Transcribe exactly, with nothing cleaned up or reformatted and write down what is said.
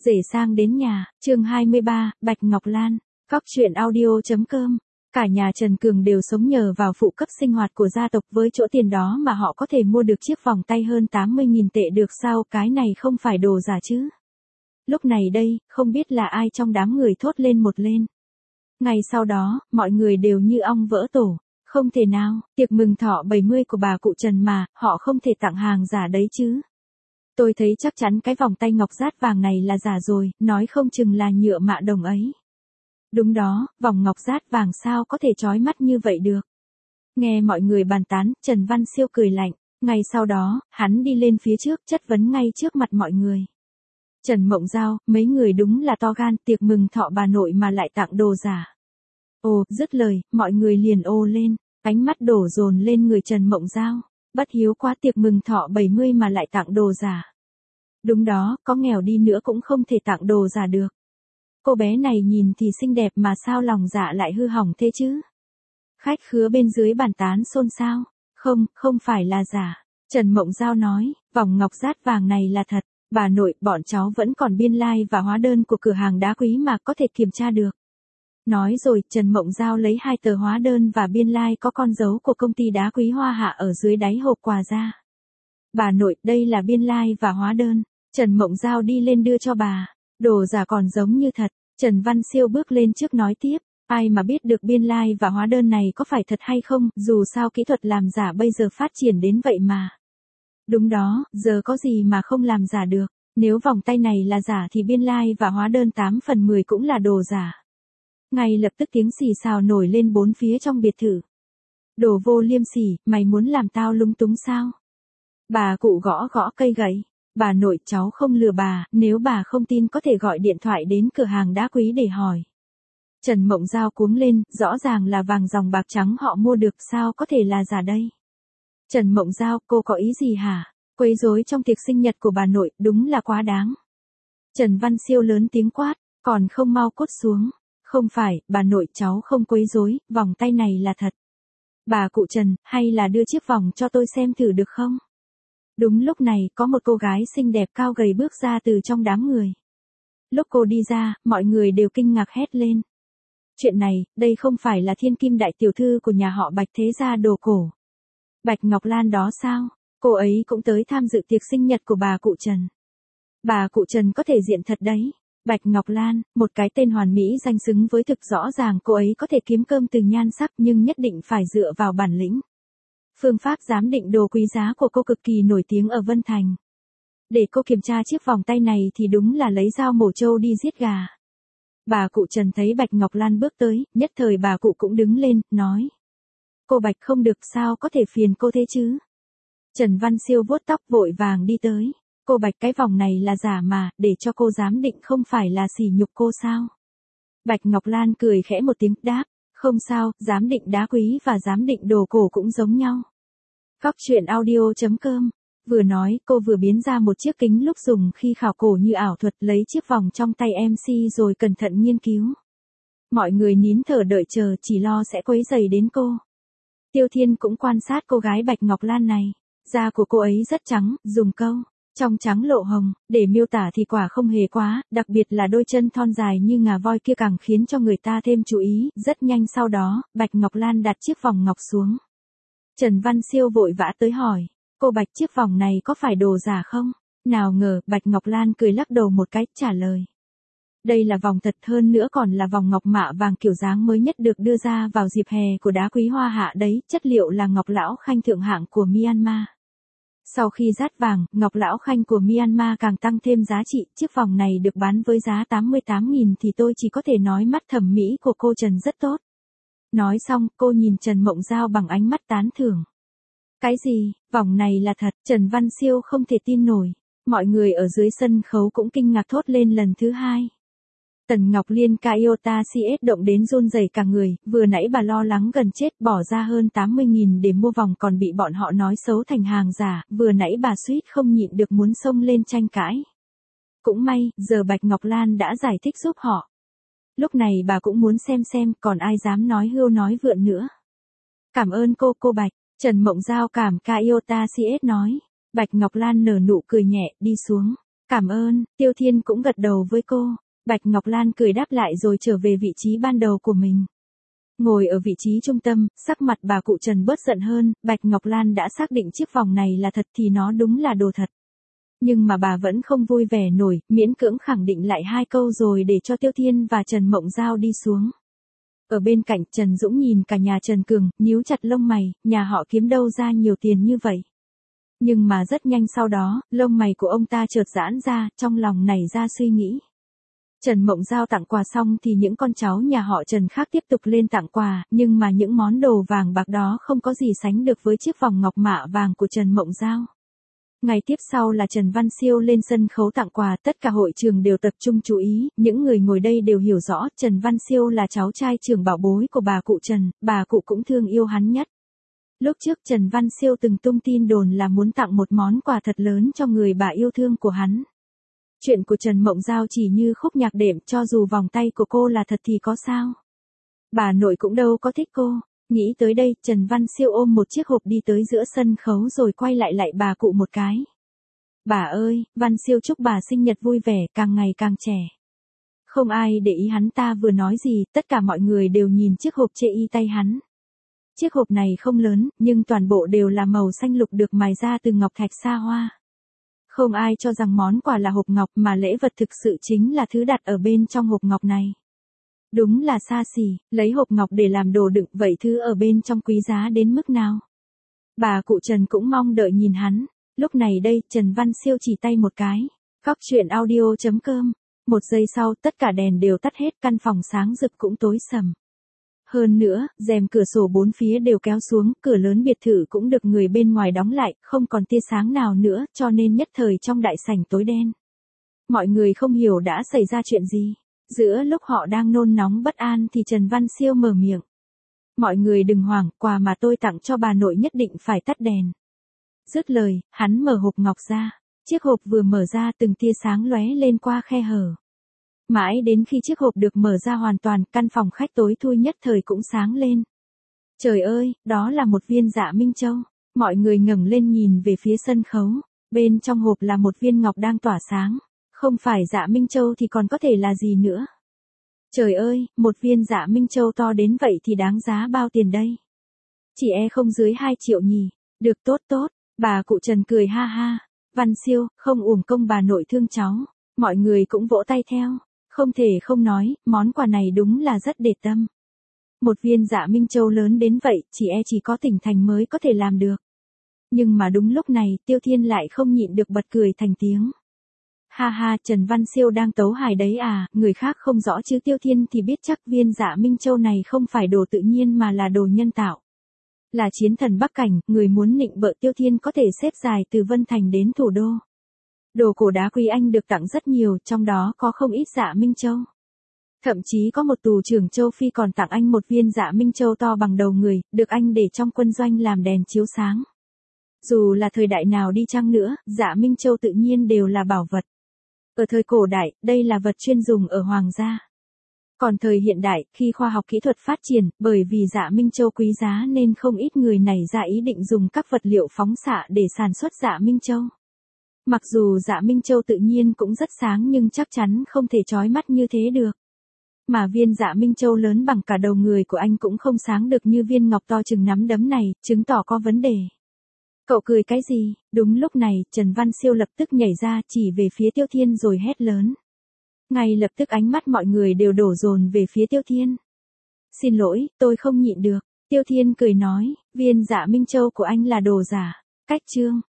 Rể sang đến nhà, chương hai mươi ba, Bạch Ngọc Lan, Cóc truyện audio.com. Cả nhà Trần Cường đều sống nhờ vào phụ cấp sinh hoạt của gia tộc, với chỗ tiền đó mà họ có thể mua được chiếc vòng tay hơn tám mươi nghìn tệ được sao, cái này không phải đồ giả chứ. Lúc này đây, không biết là ai trong đám người thốt lên một lên. Ngày sau đó, mọi người đều như ong vỡ tổ. Không thể nào, tiệc mừng thọ bảy mươi của bà cụ Trần mà, họ không thể tặng hàng giả đấy chứ. Tôi thấy chắc chắn cái vòng tay ngọc dát vàng này là giả rồi, nói không chừng là nhựa mạ đồng ấy. Đúng đó, vòng ngọc dát vàng sao có thể chói mắt như vậy được. Nghe mọi người bàn tán, Trần Văn Siêu cười lạnh. Ngày sau đó, hắn đi lên phía trước chất vấn ngay trước mặt mọi người. Trần Mộng Giao, mấy người đúng là to gan, tiệc mừng thọ bà nội mà lại tặng đồ giả. Ồ, dứt lời, mọi người liền ô lên, ánh mắt đổ dồn lên người Trần Mộng Giao. Bất hiếu quá, tiệc mừng thọ bảy mươi mà lại tặng đồ giả. Đúng đó, có nghèo đi nữa cũng không thể tặng đồ giả được. Cô bé này nhìn thì xinh đẹp mà sao lòng dạ lại hư hỏng thế chứ? Khách khứa bên dưới bàn tán xôn xao. Không, không phải là giả. Trần Mộng Giao nói, vòng ngọc dát vàng này là thật. Bà nội, bọn cháu vẫn còn biên lai like và hóa đơn của cửa hàng đá quý mà có thể kiểm tra được. Nói rồi, Trần Mộng Giao lấy hai tờ hóa đơn và biên lai like có con dấu của công ty đá quý Hoa Hạ ở dưới đáy hộp quà ra. Bà nội, đây là biên lai like và hóa đơn. Trần Mộng Giao đi lên đưa cho bà. Đồ giả còn giống như thật. Trần Văn Siêu bước lên trước nói tiếp. Ai mà biết được biên lai like và hóa đơn này có phải thật hay không, dù sao kỹ thuật làm giả bây giờ phát triển đến vậy mà. Đúng đó, giờ có gì mà không làm giả được. Nếu vòng tay này là giả thì biên lai like và hóa đơn tám phần mười cũng là đồ giả. Ngay lập tức tiếng xì xào nổi lên bốn phía trong biệt thự. Đồ vô liêm sỉ, mày muốn làm tao lúng túng sao? Bà cụ gõ gõ cây gậy. Bà nội, cháu không lừa bà, nếu bà không tin có thể gọi điện thoại đến cửa hàng đá quý để hỏi. Trần Mộng Giao cuống lên, rõ ràng là vàng dòng bạc trắng họ mua được, sao có thể là giả đây? Trần Mộng Giao, cô có ý gì hả? Quấy rối trong tiệc sinh nhật của bà nội, đúng là quá đáng. Trần Văn Siêu lớn tiếng quát, còn không mau cút xuống. Không phải, bà nội, cháu không quấy rối, vòng tay này là thật. Bà cụ Trần, hay là đưa chiếc vòng cho tôi xem thử được không? Đúng lúc này, có một cô gái xinh đẹp cao gầy bước ra từ trong đám người. Lúc cô đi ra, mọi người đều kinh ngạc hét lên. Chuyện này, đây không phải là thiên kim đại tiểu thư của nhà họ Bạch thế gia đồ cổ. Bạch Ngọc Lan đó sao? Cô ấy cũng tới tham dự tiệc sinh nhật của bà cụ Trần. Bà cụ Trần có thể diện thật đấy. Bạch Ngọc Lan, một cái tên hoàn mỹ danh xứng với thực, rõ ràng cô ấy có thể kiếm cơm từ nhan sắc nhưng nhất định phải dựa vào bản lĩnh. Phương pháp giám định đồ quý giá của cô cực kỳ nổi tiếng ở Vân Thành. Để cô kiểm tra chiếc vòng tay này thì đúng là lấy dao mổ trâu đi giết gà. Bà cụ Trần thấy Bạch Ngọc Lan bước tới, nhất thời bà cụ cũng đứng lên, nói. Cô Bạch không được, sao có thể phiền cô thế chứ? Trần Văn Siêu vuốt tóc vội vàng đi tới. Cô Bạch, cái vòng này là giả mà, để cho cô giám định không phải là sỉ nhục cô sao? Bạch Ngọc Lan cười khẽ một tiếng, đáp. Không sao, giám định đá quý và giám định đồ cổ cũng giống nhau. Cóc truyện audio.com. Vừa nói, cô vừa biến ra một chiếc kính lúc dùng khi khảo cổ như ảo thuật, lấy chiếc vòng trong tay em xê rồi cẩn thận nghiên cứu. Mọi người nín thở đợi chờ, chỉ lo sẽ quấy rầy đến cô. Tiêu Thiên cũng quan sát cô gái Bạch Ngọc Lan này. Da của cô ấy rất trắng, dùng câu trong trắng lộ hồng, để miêu tả thì quả không hề quá, đặc biệt là đôi chân thon dài như ngà voi kia càng khiến cho người ta thêm chú ý. Rất nhanh sau đó, Bạch Ngọc Lan đặt chiếc vòng ngọc xuống. Trần Văn Siêu vội vã tới hỏi, cô Bạch, chiếc vòng này có phải đồ giả không? Nào ngờ, Bạch Ngọc Lan cười lắc đầu một cái, trả lời. Đây là vòng thật, hơn nữa còn là vòng ngọc mạ vàng kiểu dáng mới nhất được đưa ra vào dịp hè của đá quý Hoa Hạ đấy, chất liệu là ngọc lão khanh thượng hạng của Myanmar. Sau khi dát vàng, ngọc lão khanh của Myanmar càng tăng thêm giá trị, chiếc vòng này được bán với giá tám mươi tám nghìn thì tôi chỉ có thể nói mắt thẩm mỹ của cô Trần rất tốt. Nói xong, cô nhìn Trần Mộng Giao bằng ánh mắt tán thưởng. Cái gì, vòng này là thật? Trần Văn Siêu không thể tin nổi. Mọi người ở dưới sân khấu cũng kinh ngạc thốt lên lần thứ hai. Tần Ngọc Liên Kyota xê ét động đến run rẩy cả người, vừa nãy bà lo lắng gần chết bỏ ra hơn tám mươi nghìn để mua vòng còn bị bọn họ nói xấu thành hàng giả, vừa nãy bà suýt không nhịn được muốn xông lên tranh cãi. Cũng may, giờ Bạch Ngọc Lan đã giải thích giúp họ. Lúc này bà cũng muốn xem xem còn ai dám nói hưu nói vượn nữa. Cảm ơn cô, cô Bạch. Trần Mộng Giao cảm Kyota xê ét nói. Bạch Ngọc Lan nở nụ cười nhẹ, đi xuống. Cảm ơn, Tiêu Thiên cũng gật đầu với cô. Bạch Ngọc Lan cười đáp lại rồi trở về vị trí ban đầu của mình. Ngồi ở vị trí trung tâm, sắc mặt bà cụ Trần bớt giận hơn, Bạch Ngọc Lan đã xác định chiếc vòng này là thật thì nó đúng là đồ thật. Nhưng mà bà vẫn không vui vẻ nổi, miễn cưỡng khẳng định lại hai câu rồi để cho Tiêu Thiên và Trần Mộng Giao đi xuống. Ở bên cạnh Trần Dũng nhìn cả nhà Trần Cường, nhíu chặt lông mày, nhà họ kiếm đâu ra nhiều tiền như vậy. Nhưng mà rất nhanh sau đó, lông mày của ông ta chợt giãn ra, trong lòng nảy ra suy nghĩ. Trần Mộng Giao tặng quà xong thì những con cháu nhà họ Trần khác tiếp tục lên tặng quà, nhưng mà những món đồ vàng bạc đó không có gì sánh được với chiếc vòng ngọc mạ vàng của Trần Mộng Giao. Ngày tiếp sau là Trần Văn Siêu lên sân khấu tặng quà, tất cả hội trường đều tập trung chú ý, những người ngồi đây đều hiểu rõ Trần Văn Siêu là cháu trai trưởng bảo bối của bà cụ Trần, bà cụ cũng thương yêu hắn nhất. Lúc trước Trần Văn Siêu từng tung tin đồn là muốn tặng một món quà thật lớn cho người bà yêu thương của hắn. Chuyện của Trần Mộng Giao chỉ như khúc nhạc đệm, cho dù vòng tay của cô là thật thì có sao. Bà nội cũng đâu có thích cô. Nghĩ tới đây, Trần Văn Siêu ôm một chiếc hộp đi tới giữa sân khấu rồi quay lại lại bà cụ một cái. Bà ơi, Văn Siêu chúc bà sinh nhật vui vẻ, càng ngày càng trẻ. Không ai để ý hắn ta vừa nói gì, tất cả mọi người đều nhìn chiếc hộp chê y tay hắn. Chiếc hộp này không lớn, nhưng toàn bộ đều là màu xanh lục được mài ra từ ngọc thạch xa hoa. Không ai cho rằng món quà là hộp ngọc mà lễ vật thực sự chính là thứ đặt ở bên trong hộp ngọc này. Đúng là xa xỉ, lấy hộp ngọc để làm đồ đựng, vậy thứ ở bên trong quý giá đến mức nào? Bà cụ Trần cũng mong đợi nhìn hắn. Lúc này đây, Trần Văn Siêu chỉ tay một cái. Cóc truyện audio chấm com. Một giây sau, tất cả đèn đều tắt hết, căn phòng sáng rực cũng tối sầm. Hơn nữa, rèm cửa sổ bốn phía đều kéo xuống, cửa lớn biệt thự cũng được người bên ngoài đóng lại, không còn tia sáng nào nữa, cho nên nhất thời trong đại sảnh tối đen. Mọi người không hiểu đã xảy ra chuyện gì. Giữa lúc họ đang nôn nóng bất an thì Trần Văn Siêu mở miệng. Mọi người đừng hoảng, quà mà tôi tặng cho bà nội nhất định phải tắt đèn. Dứt lời, hắn mở hộp ngọc ra. Chiếc hộp vừa mở ra từng tia sáng lóe lên qua khe hở. Mãi đến khi chiếc hộp được mở ra hoàn toàn, căn phòng khách tối thui nhất thời cũng sáng lên. Trời ơi, đó là một viên Dạ Minh Châu. Mọi người ngẩng lên nhìn về phía sân khấu. Bên trong hộp là một viên ngọc đang tỏa sáng. Không phải Dạ Minh Châu thì còn có thể là gì nữa. Trời ơi, một viên Dạ Minh Châu to đến vậy thì đáng giá bao tiền đây? Chỉ e không dưới hai triệu nhỉ. Được, tốt tốt, bà cụ Trần cười ha ha. Văn Siêu, không uổng công bà nội thương cháu. Mọi người cũng vỗ tay theo. Không thể không nói, món quà này đúng là rất để tâm. Một viên Dạ Minh Châu lớn đến vậy, chỉ e chỉ có tỉnh thành mới có thể làm được. Nhưng mà đúng lúc này, Tiêu Thiên lại không nhịn được bật cười thành tiếng. Ha ha, Trần Văn Siêu đang tấu hài đấy à, người khác không rõ chứ Tiêu Thiên thì biết chắc viên Dạ Minh Châu này không phải đồ tự nhiên mà là đồ nhân tạo. Là chiến thần Bắc Cảnh, người muốn nịnh bợ Tiêu Thiên có thể xếp dài từ Vân Thành đến thủ đô. Đồ cổ đá quý anh được tặng rất nhiều, trong đó có không ít Dạ Minh Châu. Thậm chí có một tù trưởng châu Phi còn tặng anh một viên Dạ Minh Châu to bằng đầu người, được anh để trong quân doanh làm đèn chiếu sáng. Dù là thời đại nào đi chăng nữa, Dạ Minh Châu tự nhiên đều là bảo vật. Ở thời cổ đại, đây là vật chuyên dùng ở hoàng gia. Còn thời hiện đại, khi khoa học kỹ thuật phát triển, bởi vì Dạ Minh Châu quý giá nên không ít người nảy ra ý định dùng các vật liệu phóng xạ để sản xuất Dạ Minh Châu. Mặc dù Dạ Minh Châu tự nhiên cũng rất sáng nhưng chắc chắn không thể chói mắt như thế được. Mà viên Dạ Minh Châu lớn bằng cả đầu người của anh cũng không sáng được như viên ngọc to chừng nắm đấm này, chứng tỏ có vấn đề. Cậu cười cái gì? Đúng lúc này, Trần Văn Siêu lập tức nhảy ra chỉ về phía Tiêu Thiên rồi hét lớn. Ngay lập tức ánh mắt mọi người đều đổ dồn về phía Tiêu Thiên. Xin lỗi, tôi không nhịn được. Tiêu Thiên cười nói, viên Dạ Minh Châu của anh là đồ giả. Cách chương.